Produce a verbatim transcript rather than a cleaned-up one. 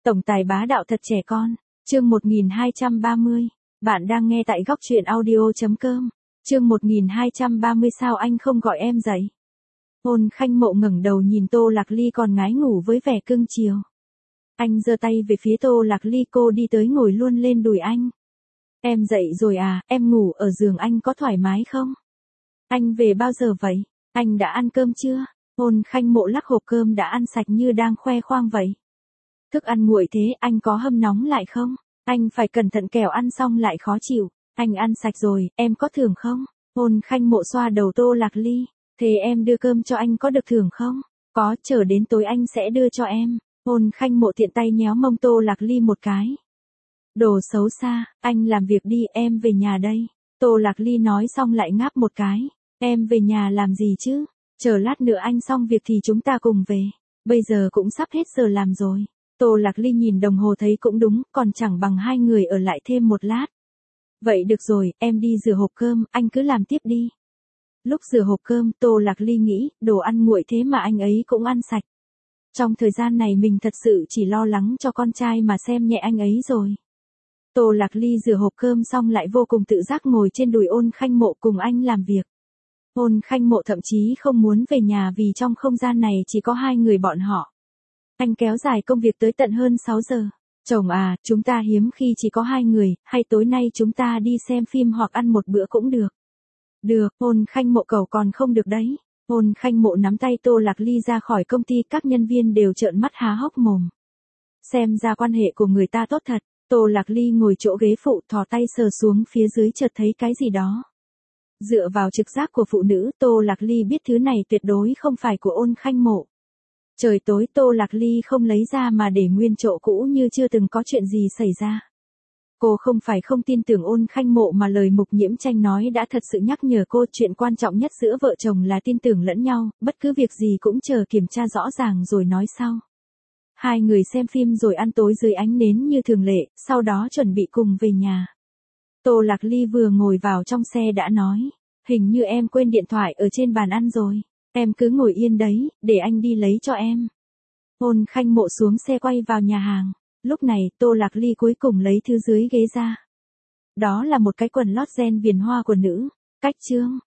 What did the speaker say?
Tổng tài bá đạo thật trẻ con. Chương một nghìn hai trăm ba mươi. Bạn đang nghe tại góc truyện audio.com. Chương một nghìn hai trăm ba mươi sao anh không gọi em dậy? Ôn Khanh Mộ ngẩng đầu nhìn Tô Lạc Ly còn ngái ngủ với vẻ cưng chiều. Anh giơ tay về phía Tô Lạc Ly, cô đi tới ngồi luôn lên đùi anh. Em dậy rồi à, em ngủ ở giường anh có thoải mái không? Anh về bao giờ vậy? Anh đã ăn cơm chưa? Ôn Khanh Mộ lắc hộp cơm đã ăn sạch như đang khoe khoang vậy. Thức ăn nguội thế, anh có hâm nóng lại không? Anh phải cẩn thận kẻo ăn xong lại khó chịu. Anh ăn sạch rồi, em có thưởng không? Ôn Khanh Mộ xoa đầu Tô Lạc Ly. Thế em đưa cơm cho anh có được thưởng không? Có, chờ đến tối anh sẽ đưa cho em. Ôn Khanh Mộ tiện tay nhéo mông Tô Lạc Ly một cái. Đồ xấu xa, anh làm việc đi, em về nhà đây. Tô Lạc Ly nói xong lại ngáp một cái. Em về nhà làm gì chứ? Chờ lát nữa anh xong việc thì chúng ta cùng về. Bây giờ cũng sắp hết giờ làm rồi. Tô Lạc Ly nhìn đồng hồ thấy cũng đúng, còn chẳng bằng hai người ở lại thêm một lát. Vậy được rồi, em đi rửa hộp cơm, anh cứ làm tiếp đi. Lúc rửa hộp cơm, Tô Lạc Ly nghĩ, đồ ăn nguội thế mà anh ấy cũng ăn sạch. Trong thời gian này mình thật sự chỉ lo lắng cho con trai mà xem nhẹ anh ấy rồi. Tô Lạc Ly rửa hộp cơm xong lại vô cùng tự giác ngồi trên đùi Ôn Khanh Mộ cùng anh làm việc. Ôn Khanh Mộ thậm chí không muốn về nhà vì trong không gian này chỉ có hai người bọn họ. Anh kéo dài công việc tới tận hơn sáu giờ. Chồng à, chúng ta hiếm khi chỉ có hai người, hay tối nay chúng ta đi xem phim hoặc ăn một bữa cũng được. Được, Ôn Khanh Mộ cầu còn không được đấy. Ôn Khanh Mộ nắm tay Tô Lạc Ly ra khỏi công ty, các nhân viên đều trợn mắt há hốc mồm. Xem ra quan hệ của người ta tốt thật. Tô Lạc Ly ngồi chỗ ghế phụ thò tay sờ xuống phía dưới chợt thấy cái gì đó. Dựa vào trực giác của phụ nữ, Tô Lạc Ly biết thứ này tuyệt đối không phải của Ôn Khanh Mộ. Trời tối, Tô Lạc Ly không lấy ra mà để nguyên chỗ cũ như chưa từng có chuyện gì xảy ra. Cô không phải không tin tưởng Ôn Khanh Mộ mà lời Mục Nhiễm Tranh nói đã thật sự nhắc nhở cô chuyện quan trọng nhất giữa vợ chồng là tin tưởng lẫn nhau, bất cứ việc gì cũng chờ kiểm tra rõ ràng rồi nói sau. Hai người xem phim rồi ăn tối dưới ánh nến như thường lệ, sau đó chuẩn bị cùng về nhà. Tô Lạc Ly vừa ngồi vào trong xe đã nói, hình như em quên điện thoại ở trên bàn ăn rồi. Em cứ ngồi yên đấy, để anh đi lấy cho em. Ôn Khanh Mộ xuống xe quay vào nhà hàng. Lúc này, Tô Lạc Ly cuối cùng lấy thứ dưới ghế ra. Đó là một cái quần lót ren viền hoa của nữ. Cách chương.